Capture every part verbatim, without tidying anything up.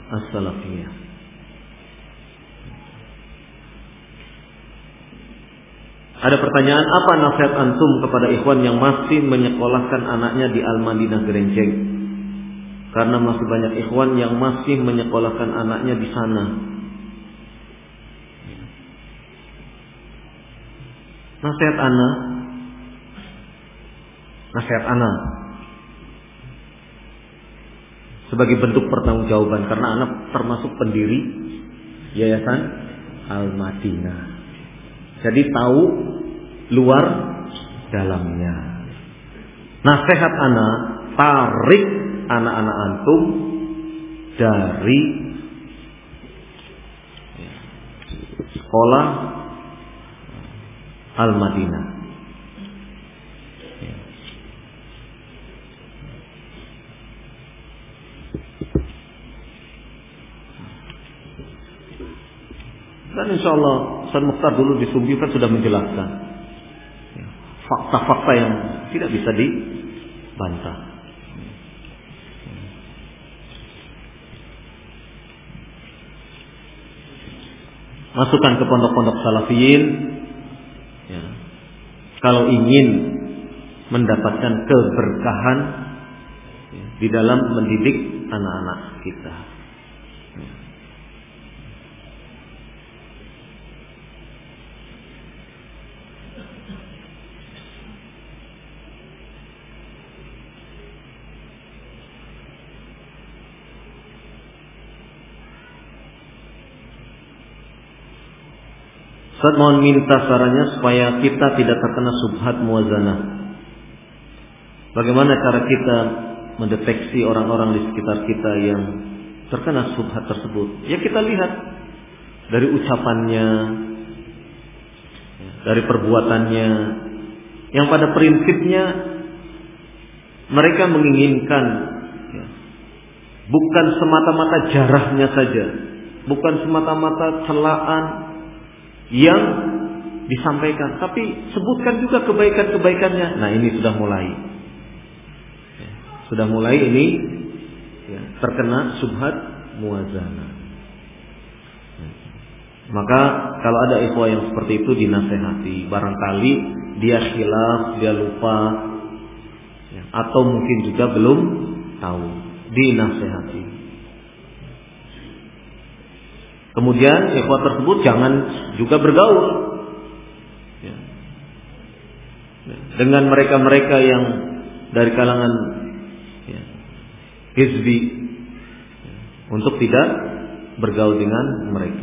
as-salafiyah. Ada pertanyaan, apa nasihat antum kepada ikhwan yang masih menyekolahkan anaknya di Al-Madinah Gerenceng? Karena masih banyak ikhwan yang masih menyekolahkan anaknya di sana. Nasihat ana, nasihat ana sebagai bentuk pertanggungjawaban, karena anak termasuk pendiri Yayasan Al-Madinah. Jadi tahu luar dalamnya. Nasihat ana, tarik anak-anak antum dari sekolah Al-Madinah. Dan insya Allah Ustaz Mukhtar dulu di Sumbi kan sudah menjelaskan fakta-fakta yang tidak bisa dibantah. Masukkan ke pondok-pondok salafiyin ya, kalau ingin mendapatkan keberkahan ya, di dalam mendidik anak-anak kita. Ustaz, mohon minta sarannya supaya kita tidak terkena subhat muwazanah. Bagaimana cara kita mendeteksi orang-orang di sekitar kita yang terkena subhat tersebut? Ya kita lihat dari ucapannya, dari perbuatannya, yang pada prinsipnya mereka menginginkan ya, bukan semata-mata jarahnya saja, bukan semata-mata celaan yang disampaikan, tapi sebutkan juga kebaikan-kebaikannya. Nah, ini sudah mulai, ya, sudah mulai ini ya, terkena subhat muwazanah. Maka kalau ada ikhwah yang seperti itu dinasehati, barangkali dia khilaf, dia lupa, ya, atau mungkin juga belum tahu, dinasehati. Kemudian ikhwah tersebut jangan juga bergaul ya, dengan mereka-mereka yang dari kalangan ya, hizbi ya, untuk tidak bergaul dengan mereka.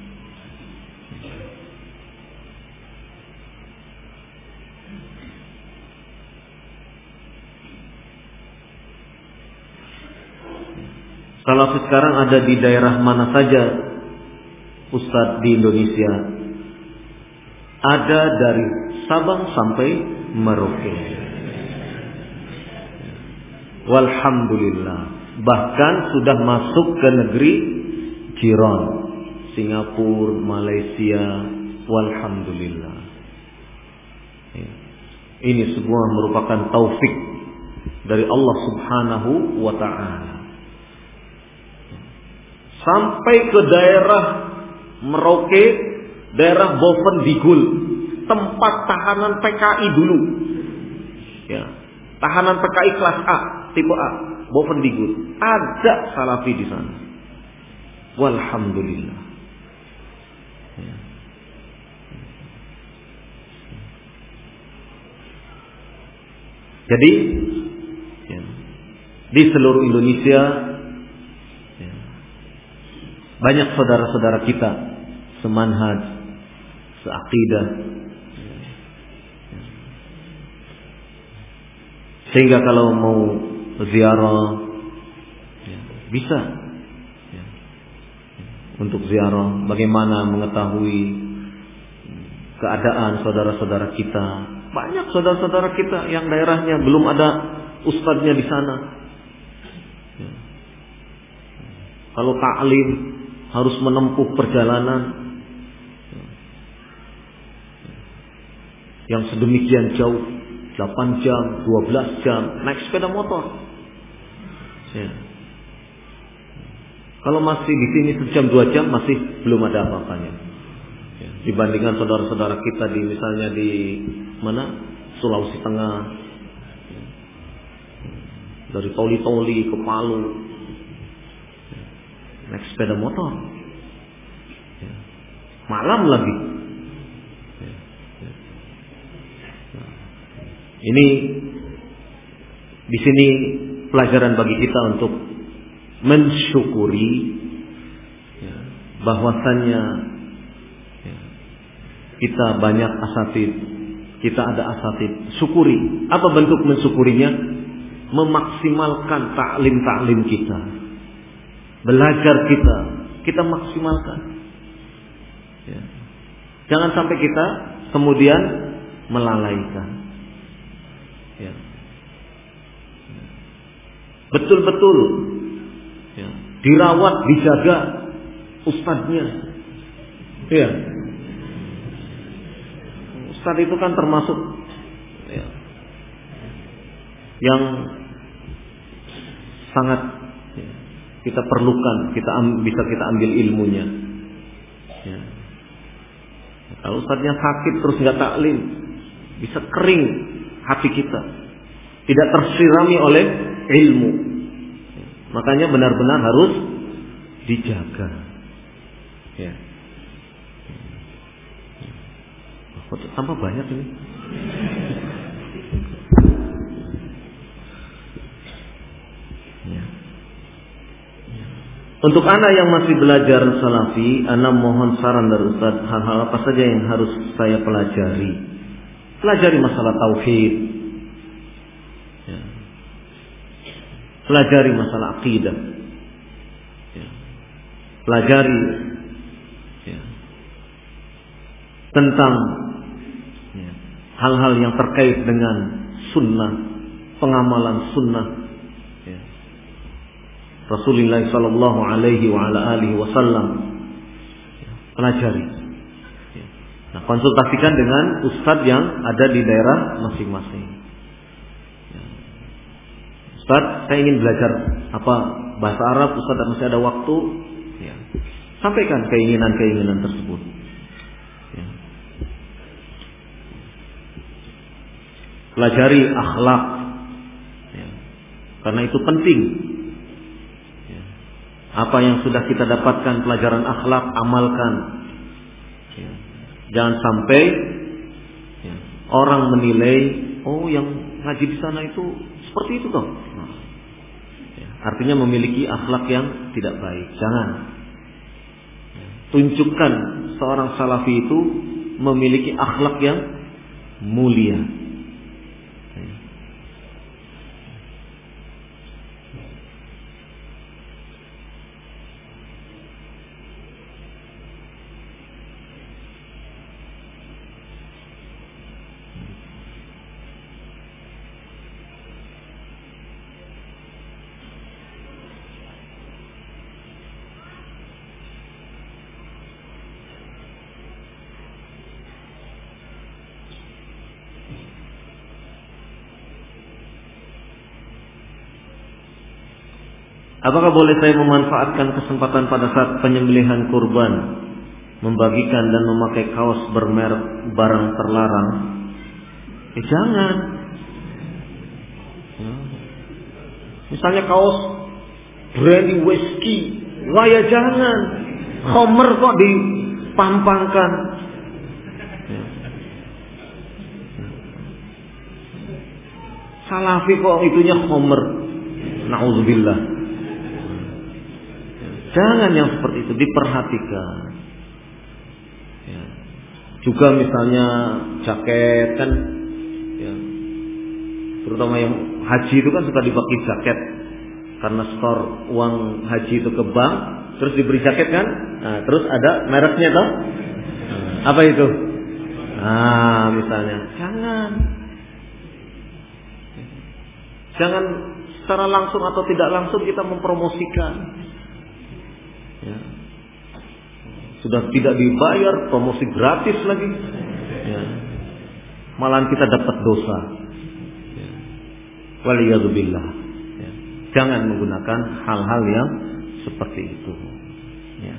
Salafi sekarang ada di daerah mana saja Ustadz di Indonesia? Ada dari Sabang sampai Merauke. Walhamdulillah. Bahkan sudah masuk ke negeri jiran, Singapura, Malaysia. Walhamdulillah. Ini semua merupakan taufik dari Allah Subhanahu wa ta'ala. Sampai ke daerah Merauke, daerah Bovendigul, tempat tahanan P K I dulu. Ya, tahanan P K I kelas A, tipe A, Bovendigul. Ada salafi di sana. Walhamdulillah. Ya. Jadi, ya, di seluruh Indonesia ya, banyak saudara-saudara kita semanhaj, seakidah, sehingga kalau mau ziarah ya, bisa ya, untuk ziarah, bagaimana mengetahui keadaan saudara-saudara kita. Banyak saudara-saudara kita yang daerahnya belum ada ustadznya di sana ya. Kalau ta'lim harus menempuh perjalanan yang sedemikian jauh, delapan jam, dua belas jam naik sepeda motor ya. Kalau masih di sini sejam dua jam masih belum ada apa-apanya. Ya, dibandingkan saudara-saudara kita di misalnya di mana Sulawesi Tengah, ya, dari Toli-Toli ke Palu, ya, naik sepeda motor, ya, malam lagi. Ya, ya. Nah, ini di sini pelajaran bagi kita untuk mensyukuri ya, bahwasannya ya, kita banyak asatid, kita ada asatid. Syukuri. Apa bentuk mensyukurinya? Memaksimalkan taklim-taklim kita, belajar kita, kita maksimalkan. Ya. Jangan sampai kita kemudian melalaikan. Ya. Betul-betul ya, dirawat, dijaga ustadznya. Ya. Ustadz itu kan termasuk ya, yang sangat ya, kita perlukan, kita am, bisa kita ambil ilmunya. Ya. Kalau ustadznya sakit terus nggak taklim, bisa kering hati kita, tidak tersirami oleh ilmu. Makanya benar-benar harus dijaga. Ya. Oh, tambah banyak ini. Ya. Untuk anak yang masih belajar salafi, anak mohon saran dari Ustaz, hal-hal apa saja yang harus saya pelajari. Pelajari masalah tauhid. Ya. Pelajari masalah akidah. Ya. Pelajari ya, tentang ya, hal-hal yang terkait dengan sunnah, pengamalan sunnah. Ya. Rasulullah Sallallahu Alaihi wa ala alihi Wasallam. Ya. Pelajari. Ya. Nah, konsultasikan dengan ustadz yang ada di daerah masing-masing. Ustaz, saya ingin belajar apa bahasa Arab, Ustaz masih ada waktu, ya. Sampaikan keinginan-keinginan tersebut. Ya. Pelajari akhlak, ya. Karena itu penting. Ya. Apa yang sudah kita dapatkan pelajaran akhlak, amalkan. Ya. Jangan sampai ya, orang menilai, oh yang ngaji di sana itu seperti itu toh. Nah, ya, artinya memiliki akhlak yang tidak baik. Jangan. Ya, tunjukkan seorang salafi itu memiliki akhlak yang mulia. Ya. Apakah boleh saya memanfaatkan kesempatan pada saat penyembelihan kurban, membagikan dan memakai kaos bermerek barang terlarang? Eh, jangan. Ya. Misalnya kaos brandy whiskey, wah ya jangan. Homer kok dipampangkan. Ya. Salafi kok itunya Homer. Na'udzubillah. Jangan yang seperti itu, diperhatikan. Ya. Juga misalnya jaket kan, ya. Terutama yang haji itu kan suka dipakai jaket, karena store uang haji itu ke bank, terus diberi jaket kan, nah, terus ada mereknya toh, nah, apa itu? Ah, misalnya, jangan, jangan secara langsung atau tidak langsung kita mempromosikan. Ya. Sudah tidak dibayar, promosi gratis lagi, ya. Malahan kita dapat dosa. Ya. Waliyadzubillah. Ya. Jangan menggunakan hal-hal yang seperti itu. Ya.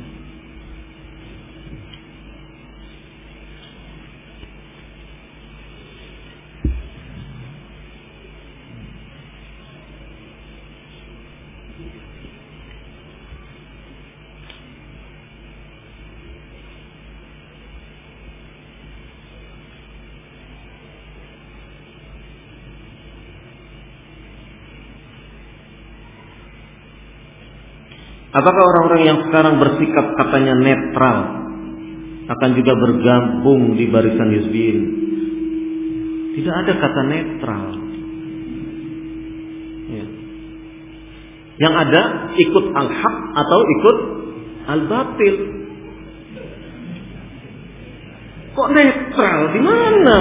Apakah orang-orang yang sekarang bersikap katanya netral akan juga bergabung di barisan Hizbiyin? Tidak ada kata netral. Ya. Yang ada ikut al-haq atau ikut al-batil. Kok netral? Di mana?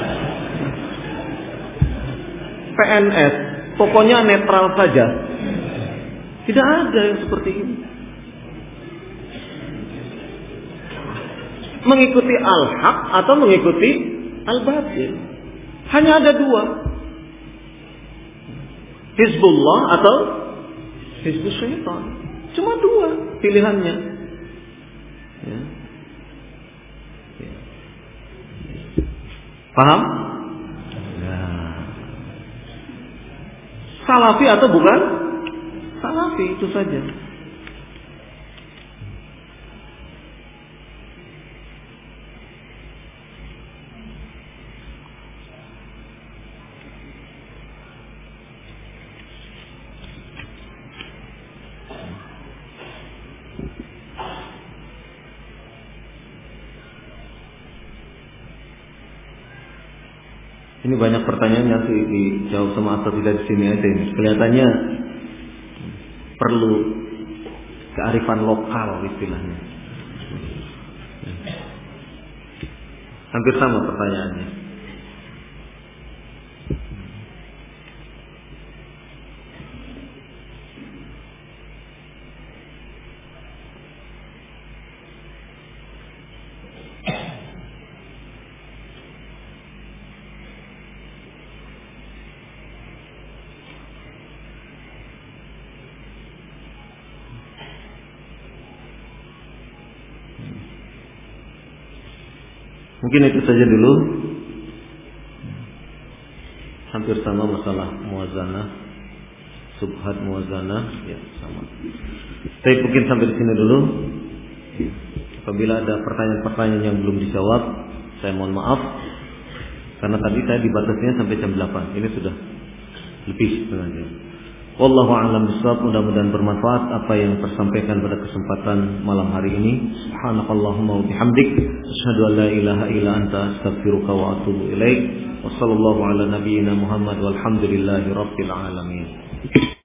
P N S, pokoknya netral saja. Tidak ada yang seperti ini. Mengikuti al-haq atau mengikuti al-batil. Hanya ada dua. Hizbullah atau Hizbus Syaitan. Cuma dua pilihannya. Ya. Ya. Paham? Ya. Salafi atau bukan? Salafi, itu saja. Ini banyak pertanyaan yang dijawab sama atau tidak di sini aja ini. Kelihatannya perlu kearifan lokal istilahnya. Hampir sama pertanyaannya. Mungkin itu saja dulu. Hampir sama masalah muwazanah, subhat muwazanah, ya sama. Tapi mungkin sampai di sini dulu. Apabila ada pertanyaan-pertanyaan yang belum dijawab, saya mohon maaf. Karena tadi saya dibatasnya sampai jam delapan. Ini sudah lebih setengah jam. Wallahu a'lam bishawab. Mudah-mudahan bermanfaat apa yang tersampaikan pada kesempatan malam hari ini. Subhanakallahumma wa bihamdik, asyhadu an la ilaha illa anta, astaghfiruka wa atubu ilaik. Wassallallahu ala nabiyyina Muhammad walhamdulillahi rabbil alamin.